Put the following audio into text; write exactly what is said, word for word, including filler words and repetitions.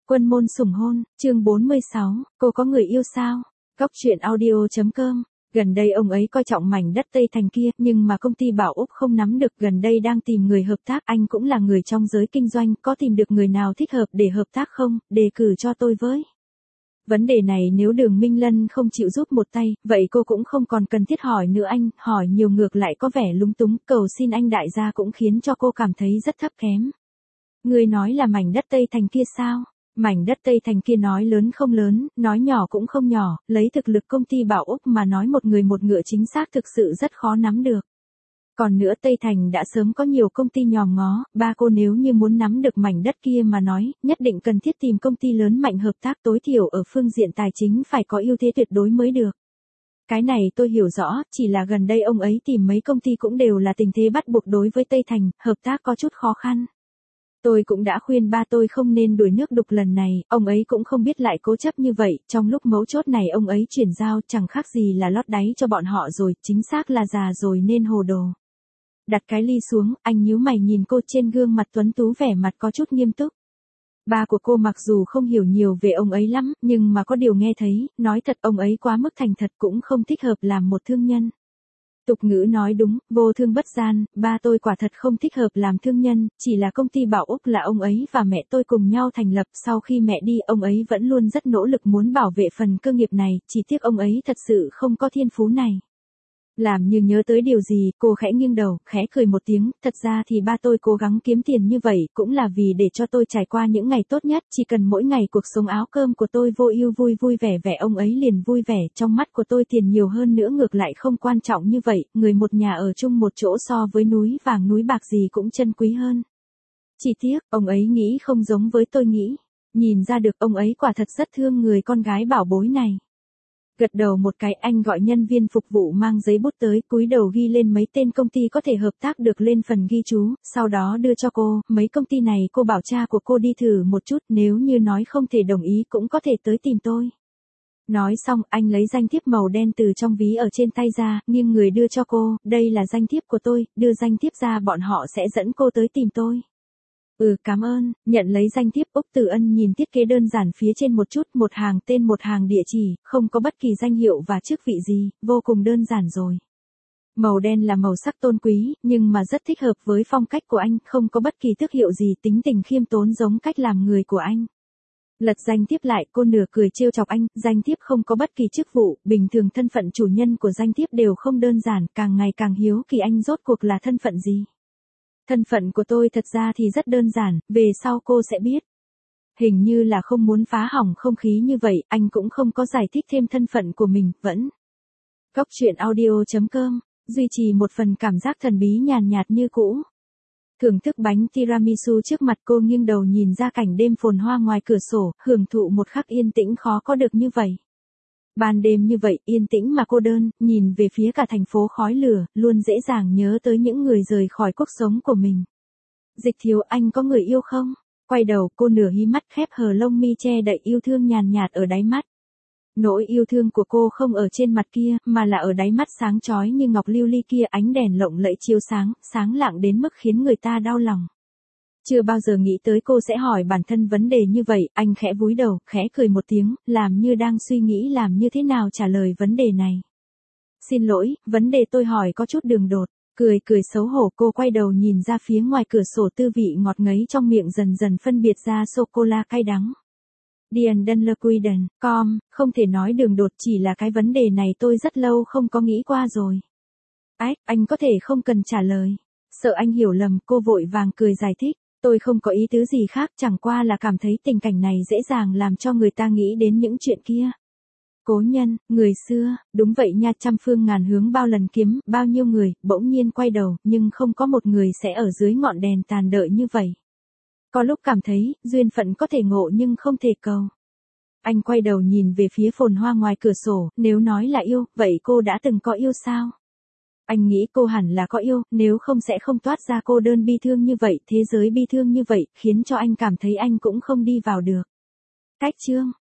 Quân môn sủng hôn, chương bốn mươi sáu, cô có người yêu sao? Góc truyện audio.com. Gần đây ông ấy coi trọng mảnh đất Tây Thành kia, nhưng mà công ty Bảo Úc không nắm được, gần đây đang tìm người hợp tác, anh cũng là người trong giới kinh doanh, có tìm được người nào thích hợp để hợp tác không, đề cử cho tôi với. Vấn đề này nếu Đường Minh Lân không chịu giúp một tay, vậy cô cũng không còn cần thiết hỏi nữa anh, hỏi nhiều ngược lại có vẻ lúng túng, cầu xin anh đại gia cũng khiến cho cô cảm thấy rất thấp kém. Người nói là mảnh đất Tây Thành kia sao? Mảnh đất Tây Thành kia nói lớn không lớn, nói nhỏ cũng không nhỏ, lấy thực lực công ty Bảo Úc mà nói một người một ngựa chính xác thực sự rất khó nắm được. Còn nữa Tây Thành đã sớm có nhiều công ty nhòm ngó, ba cô nếu như muốn nắm được mảnh đất kia mà nói, nhất định cần thiết tìm công ty lớn mạnh hợp tác, tối thiểu ở phương diện tài chính phải có ưu thế tuyệt đối mới được. Cái này tôi hiểu rõ, chỉ là gần đây ông ấy tìm mấy công ty cũng đều là tình thế bắt buộc đối với Tây Thành, hợp tác có chút khó khăn. Tôi cũng đã khuyên ba tôi không nên đuổi nước đục lần này, ông ấy cũng không biết lại cố chấp như vậy, trong lúc mấu chốt này ông ấy chuyển giao chẳng khác gì là lót đáy cho bọn họ rồi, chính xác là già rồi nên hồ đồ. Đặt cái ly xuống, anh nhíu mày nhìn cô, trên gương mặt tuấn tú vẻ mặt có chút nghiêm túc. Ba của cô mặc dù không hiểu nhiều về ông ấy lắm, nhưng mà có điều nghe thấy, nói thật ông ấy quá mức thành thật cũng không thích hợp làm một thương nhân. Tục ngữ nói đúng, vô thương bất gian, ba tôi quả thật không thích hợp làm thương nhân, chỉ là công ty Bảo Úc là ông ấy và mẹ tôi cùng nhau thành lập, sau khi mẹ đi ông ấy vẫn luôn rất nỗ lực muốn bảo vệ phần cơ nghiệp này, chỉ tiếc ông ấy thật sự không có thiên phú này. Làm như nhớ tới điều gì, cô khẽ nghiêng đầu, khẽ cười một tiếng, thật ra thì ba tôi cố gắng kiếm tiền như vậy cũng là vì để cho tôi trải qua những ngày tốt nhất, chỉ cần mỗi ngày cuộc sống áo cơm của tôi vô ưu vui vui vẻ vẻ ông ấy liền vui vẻ, trong mắt của tôi tiền nhiều hơn nữa ngược lại không quan trọng như vậy, người một nhà ở chung một chỗ so với núi vàng núi bạc gì cũng chân quý hơn. Chỉ tiếc, ông ấy nghĩ không giống với tôi nghĩ, nhìn ra được ông ấy quả thật rất thương người con gái bảo bối này. Gật đầu một cái, anh gọi nhân viên phục vụ mang giấy bút tới, cúi đầu ghi lên mấy tên công ty có thể hợp tác được lên phần ghi chú, sau đó đưa cho cô, mấy công ty này cô bảo cha của cô đi thử một chút, nếu như nói không thể đồng ý cũng có thể tới tìm tôi. Nói xong, anh lấy danh thiếp màu đen từ trong ví ở trên tay ra, nghiêng người đưa cho cô, đây là danh thiếp của tôi, đưa danh thiếp ra bọn họ sẽ dẫn cô tới tìm tôi. Ừ, cảm ơn, nhận lấy danh thiếp, Úc Tử Ân nhìn thiết kế đơn giản phía trên một chút, một hàng tên một hàng địa chỉ, không có bất kỳ danh hiệu và chức vị gì, vô cùng đơn giản rồi. Màu đen là màu sắc tôn quý, nhưng mà rất thích hợp với phong cách của anh, không có bất kỳ tước hiệu gì, tính tình khiêm tốn giống cách làm người của anh. Lật danh thiếp lại, cô nửa cười trêu chọc anh, danh thiếp không có bất kỳ chức vụ, bình thường thân phận chủ nhân của danh thiếp đều không đơn giản, càng ngày càng hiếu kỳ anh rốt cuộc là thân phận gì. Thân phận của tôi thật ra thì rất đơn giản, về sau cô sẽ biết. Hình như là không muốn phá hỏng không khí như vậy, anh cũng không có giải thích thêm thân phận của mình, vẫn. Góc truyện audio.com, duy trì một phần cảm giác thần bí nhàn nhạt như cũ. Thưởng thức bánh tiramisu trước mặt cô, nghiêng đầu nhìn ra cảnh đêm phồn hoa ngoài cửa sổ, hưởng thụ một khắc yên tĩnh khó có được như vậy. Ban đêm như vậy, yên tĩnh mà cô đơn, nhìn về phía cả thành phố khói lửa, luôn dễ dàng nhớ tới những người rời khỏi cuộc sống của mình. Dịch Thiếu, anh có người yêu không? Quay đầu, cô nửa hí mắt khép hờ lông mi che đậy yêu thương nhàn nhạt ở đáy mắt. Nỗi yêu thương của cô không ở trên mặt kia, mà là ở đáy mắt sáng chói như ngọc lưu ly kia, ánh đèn lộng lẫy chiếu sáng, sáng lạng đến mức khiến người ta đau lòng. Chưa bao giờ nghĩ tới cô sẽ hỏi bản thân vấn đề như vậy, anh khẽ cúi đầu, khẽ cười một tiếng, làm như đang suy nghĩ làm như thế nào trả lời vấn đề này. Xin lỗi, vấn đề tôi hỏi có chút đường đột, cười cười xấu hổ, cô quay đầu nhìn ra phía ngoài cửa sổ, tư vị ngọt ngấy trong miệng dần dần phân biệt ra sô-cô-la cay đắng. Diane Dunlequiden, com, không thể nói đường đột, chỉ là cái vấn đề này tôi rất lâu không có nghĩ qua rồi. Ách, anh có thể không cần trả lời. Sợ anh hiểu lầm, cô vội vàng cười giải thích. Tôi không có ý tứ gì khác, chẳng qua là cảm thấy tình cảnh này dễ dàng làm cho người ta nghĩ đến những chuyện kia. Cố nhân, người xưa, đúng vậy nha, trăm phương ngàn hướng bao lần kiếm, bao nhiêu người, bỗng nhiên quay đầu, nhưng không có một người sẽ ở dưới ngọn đèn tàn đợi như vậy. Có lúc cảm thấy, duyên phận có thể ngộ nhưng không thể cầu. Anh quay đầu nhìn về phía phồn hoa ngoài cửa sổ, nếu nói là yêu, vậy cô đã từng có yêu sao? Anh nghĩ cô hẳn là có yêu, nếu không sẽ không toát ra cô đơn bi thương như vậy, thế giới bi thương như vậy, khiến cho anh cảm thấy anh cũng không đi vào được. Cách chương